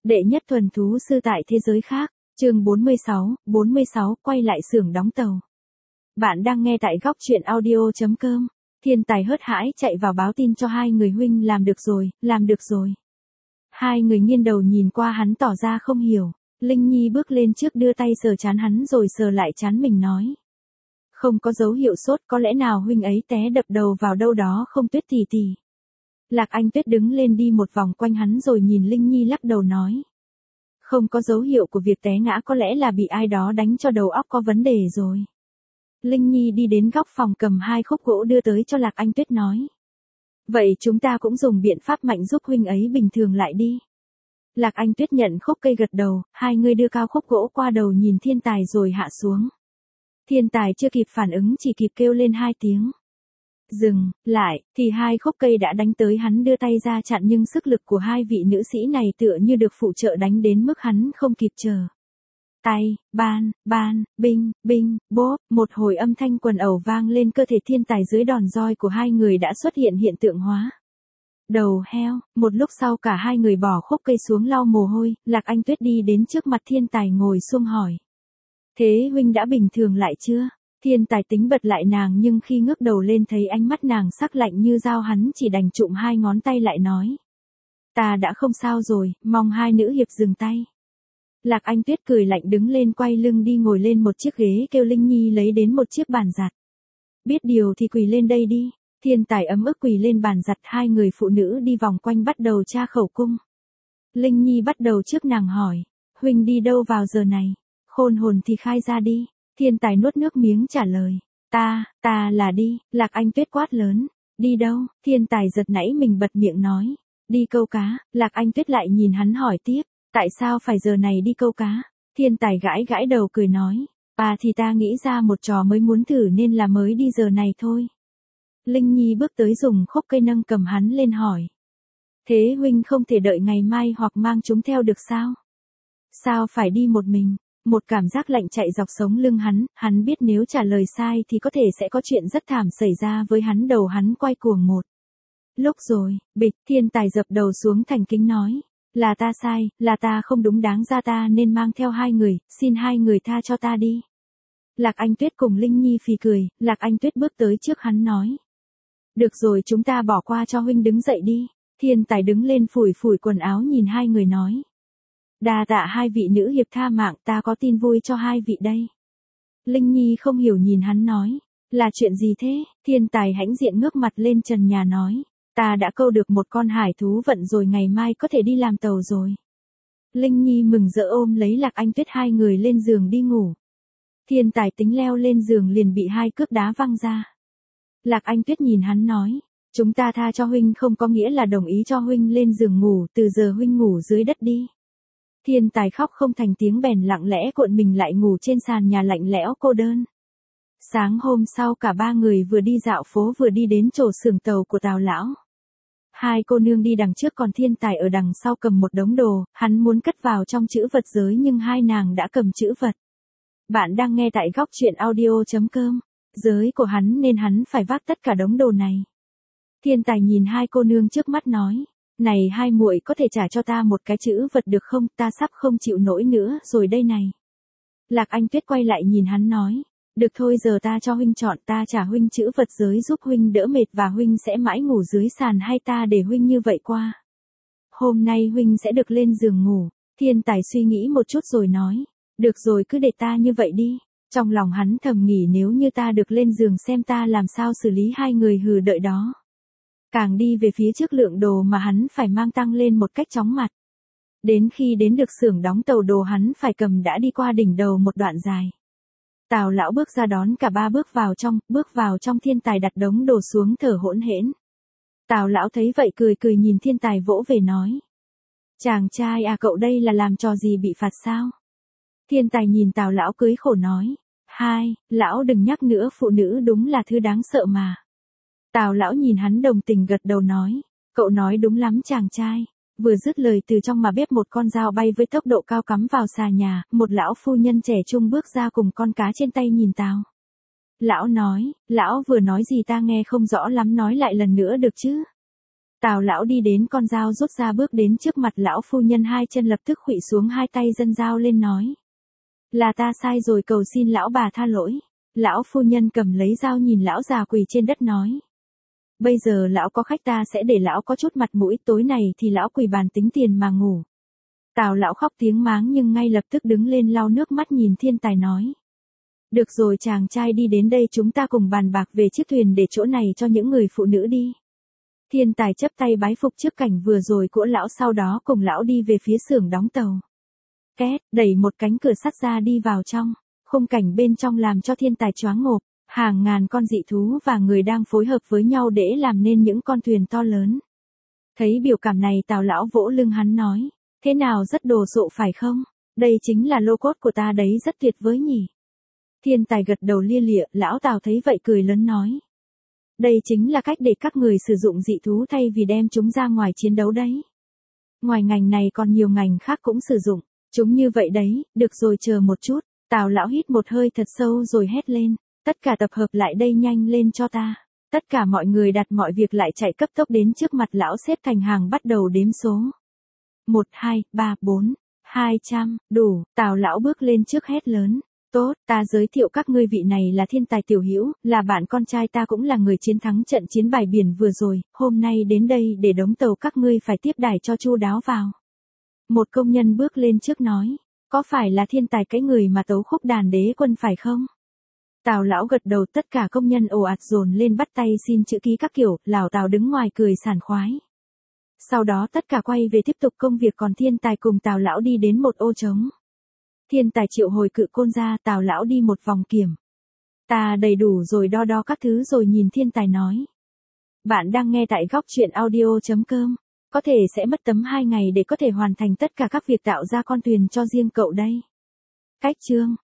Đệ nhất thuần thú sư tại thế giới khác, chương 46, quay lại xưởng đóng tàu. Bạn đang nghe tại góc truyện audio.com. Thiên Tài hớt hãi chạy vào báo tin cho hai người huynh làm được rồi, làm được rồi. Hai người nghiêng đầu nhìn qua hắn tỏ ra không hiểu. Linh Nhi bước lên trước đưa tay sờ trán hắn rồi sờ lại trán mình nói. Không có dấu hiệu sốt, có lẽ nào huynh ấy té đập đầu vào đâu đó không Tuyết tỷ tỷ. Lạc Anh Tuyết đứng lên đi một vòng quanh hắn rồi nhìn Linh Nhi lắc đầu nói. Không có dấu hiệu của việc té ngã, có lẽ là bị ai đó đánh cho đầu óc có vấn đề rồi. Linh Nhi đi đến góc phòng cầm hai khúc gỗ đưa tới cho Lạc Anh Tuyết nói. Vậy chúng ta cũng dùng biện pháp mạnh giúp huynh ấy bình thường lại đi. Lạc Anh Tuyết nhận khúc cây gật đầu, hai người đưa cao khúc gỗ qua đầu nhìn Thiên Tài rồi hạ xuống. Thiên Tài chưa kịp phản ứng chỉ kịp kêu lên hai tiếng. Dừng, lại, thì hai khúc cây đã đánh tới hắn đưa tay ra chặn nhưng sức lực của hai vị nữ sĩ này tựa như được phụ trợ đánh đến mức hắn không kịp chờ. Tay, ban, binh, bốp, một hồi âm thanh quần ẩu vang lên cơ thể Thiên Tài dưới đòn roi của hai người đã xuất hiện hiện tượng hóa. Đầu heo, một lúc sau cả hai người bỏ khúc cây xuống lau mồ hôi, Lạc Anh Tuyết đi đến trước mặt Thiên Tài ngồi xung hỏi. Thế huynh đã bình thường lại chưa? Thiên Tài tính bật lại nàng nhưng khi ngước đầu lên thấy ánh mắt nàng sắc lạnh như dao hắn chỉ đành trụm hai ngón tay lại nói. Ta đã không sao rồi, mong hai nữ hiệp dừng tay. Lạc Anh Tuyết cười lạnh đứng lên quay lưng đi ngồi lên một chiếc ghế kêu Linh Nhi lấy đến một chiếc bàn giặt. Biết điều thì quỳ lên đây đi. Thiên Tài ấm ức quỳ lên bàn giặt, hai người phụ nữ đi vòng quanh bắt đầu tra khẩu cung. Linh Nhi bắt đầu trước nàng hỏi. Huynh đi đâu vào giờ này? Khôn hồn thì khai ra đi. Thiên Tài nuốt nước miếng trả lời. Ta là đi. Lạc Anh Tuyết quát lớn. Đi đâu? Thiên Tài giật nảy mình bật miệng nói. Đi câu cá. Lạc Anh Tuyết lại nhìn hắn hỏi tiếp. Tại sao phải giờ này đi câu cá? Thiên Tài gãi đầu cười nói. Thì ta nghĩ ra một trò mới muốn thử nên là mới đi giờ này thôi. Linh Nhi bước tới dùng khúc cây nâng cầm hắn lên hỏi. Thế huynh không thể đợi ngày mai hoặc mang chúng theo được sao? Sao phải đi một mình? Một cảm giác lạnh chạy dọc sống lưng hắn biết nếu trả lời sai thì có thể sẽ có chuyện rất thảm xảy ra với hắn, đầu hắn quay cuồng một. Lúc rồi, bịch, Thiên Tài dập đầu xuống thành kính nói. Là ta sai, là ta không đúng, đáng ra ta nên mang theo hai người, xin hai người tha cho ta đi. Lạc Anh Tuyết cùng Linh Nhi phì cười, Lạc Anh Tuyết bước tới trước hắn nói. Được rồi, chúng ta bỏ qua cho huynh, đứng dậy đi. Thiên Tài đứng lên phủi quần áo nhìn hai người nói. Đa tạ hai vị nữ hiệp tha mạng, ta có tin vui cho hai vị đây. Linh Nhi không hiểu nhìn hắn nói. Là chuyện gì thế? Thiên Tài hãnh diện ngước mặt lên trần nhà nói. Ta đã câu được một con hải thú vận rồi, ngày mai có thể đi làm tàu rồi. Linh Nhi mừng rỡ ôm lấy Lạc Anh Tuyết, hai người lên giường đi ngủ. Thiên Tài tính leo lên giường liền bị hai cước đá văng ra. Lạc Anh Tuyết nhìn hắn nói. Chúng ta tha cho huynh không có nghĩa là đồng ý cho huynh lên giường ngủ, từ giờ huynh ngủ dưới đất đi. Thiên Tài khóc không thành tiếng bèn lặng lẽ cuộn mình lại ngủ trên sàn nhà lạnh lẽo cô đơn. Sáng hôm sau cả ba người vừa đi dạo phố vừa đi đến chỗ xưởng tàu của Tào lão. Hai cô nương đi đằng trước còn Thiên Tài ở đằng sau cầm một đống đồ, hắn muốn cất vào trong trữ vật giới nhưng hai nàng đã cầm trữ vật. Bạn đang nghe tại góc truyện audio.com. Giới của hắn nên hắn phải vác tất cả đống đồ này. Thiên Tài nhìn hai cô nương trước mắt nói. Này hai muội, có thể trả cho ta một cái trữ vật được không, ta sắp không chịu nổi nữa rồi đây này. Lạc Anh Tuyết quay lại nhìn hắn nói. Được thôi, giờ ta cho huynh chọn, ta trả huynh trữ vật giới giúp huynh đỡ mệt và huynh sẽ mãi ngủ dưới sàn, hay ta để huynh như vậy qua. Hôm nay huynh sẽ được lên giường ngủ. Thiên Tài suy nghĩ một chút rồi nói. Được rồi, cứ để ta như vậy đi. Trong lòng hắn thầm nghĩ nếu như ta được lên giường xem ta làm sao xử lý hai người hừ đợi đó. Càng đi về phía trước lượng đồ mà hắn phải mang tăng lên một cách chóng mặt. Đến khi đến được xưởng đóng tàu, đồ hắn phải cầm đã đi qua đỉnh đầu một đoạn dài. Tào lão bước ra đón cả ba, bước vào trong Thiên Tài đặt đống đồ xuống thở hỗn hển. Tào lão thấy vậy cười nhìn Thiên Tài vỗ về nói. Chàng trai à, cậu đây là làm trò gì bị phạt sao? Thiên Tài nhìn Tào lão cưới khổ nói. Lão đừng nhắc nữa, phụ nữ đúng là thứ đáng sợ mà. Tào lão nhìn hắn đồng tình gật đầu nói. Cậu nói đúng lắm chàng trai. Vừa dứt lời từ trong mà bếp một con dao bay với tốc độ cao cắm vào xà nhà, một lão phu nhân trẻ trung bước ra cùng con cá trên tay nhìn Tào. Lão nói, lão vừa nói gì ta nghe không rõ lắm, nói lại lần nữa được chứ? Tào lão đi đến con dao rút ra bước đến trước mặt lão phu nhân, hai chân lập tức khuỵu xuống, hai tay dâng dao lên nói. Là ta sai rồi, cầu xin lão bà tha lỗi. Lão phu nhân cầm lấy dao nhìn lão già quỳ trên đất nói. Bây giờ lão có khách, ta sẽ để lão có chút mặt mũi, tối này thì lão quỳ bàn tính tiền mà ngủ. Tào lão khóc tiếng máng nhưng ngay lập tức đứng lên lau nước mắt nhìn thiên tài nói. Được rồi chàng trai, đi đến đây chúng ta cùng bàn bạc về chiếc thuyền để chỗ này cho những người phụ nữ đi. Thiên tài chấp tay bái phục trước cảnh vừa rồi của lão, sau đó cùng lão đi về phía xưởng đóng tàu. Két, đẩy một cánh cửa sắt ra đi vào trong, khung cảnh bên trong làm cho thiên tài choáng ngộp, hàng ngàn con dị thú và người đang phối hợp với nhau để làm nên những con thuyền to lớn. Thấy biểu cảm này Tào lão vỗ lưng hắn nói, thế nào, rất đồ sộ phải không? Đây chính là lô cốt của ta đấy, rất tuyệt vời nhỉ. Thiên tài gật đầu lia lịa, lão Tào thấy vậy cười lớn nói. Đây chính là cách để các người sử dụng dị thú thay vì đem chúng ra ngoài chiến đấu đấy. Ngoài ngành này còn nhiều ngành khác cũng sử dụng chúng như vậy đấy. Được rồi, chờ một chút. Tào lão hít một hơi thật sâu rồi hét lên. Tất cả tập hợp lại đây, nhanh lên cho ta. Tất cả mọi người đặt mọi việc lại, chạy cấp tốc đến trước mặt lão, xếp thành hàng bắt đầu đếm số. 1, 2, 3, 4, 200, đủ. Tào lão bước lên trước hét lớn. Tốt, ta giới thiệu các ngươi, vị này là thiên tài tiểu hữu, là bạn con trai ta, cũng là người chiến thắng trận chiến bãi biển vừa rồi, hôm nay đến đây để đóng tàu, các ngươi phải tiếp đãi cho chu đáo vào. Một công nhân bước lên trước nói, có phải là thiên tài cái người mà tấu khúc đàn đế quân phải không? Tào lão gật đầu, tất cả công nhân ồ ạt dồn lên bắt tay xin chữ ký các kiểu, lão Tào đứng ngoài cười sảng khoái. Sau đó tất cả quay về tiếp tục công việc, còn thiên tài cùng Tào lão đi đến một ô trống. Thiên tài triệu hồi cự côn ra, Tào lão đi một vòng kiểm. Ta đầy đủ rồi, đo đo các thứ rồi nhìn thiên tài nói. Bạn đang nghe tại góc truyện audio.com. Có thể sẽ mất tầm 2 ngày để có thể hoàn thành tất cả các việc tạo ra con thuyền cho riêng cậu đây. Cách chương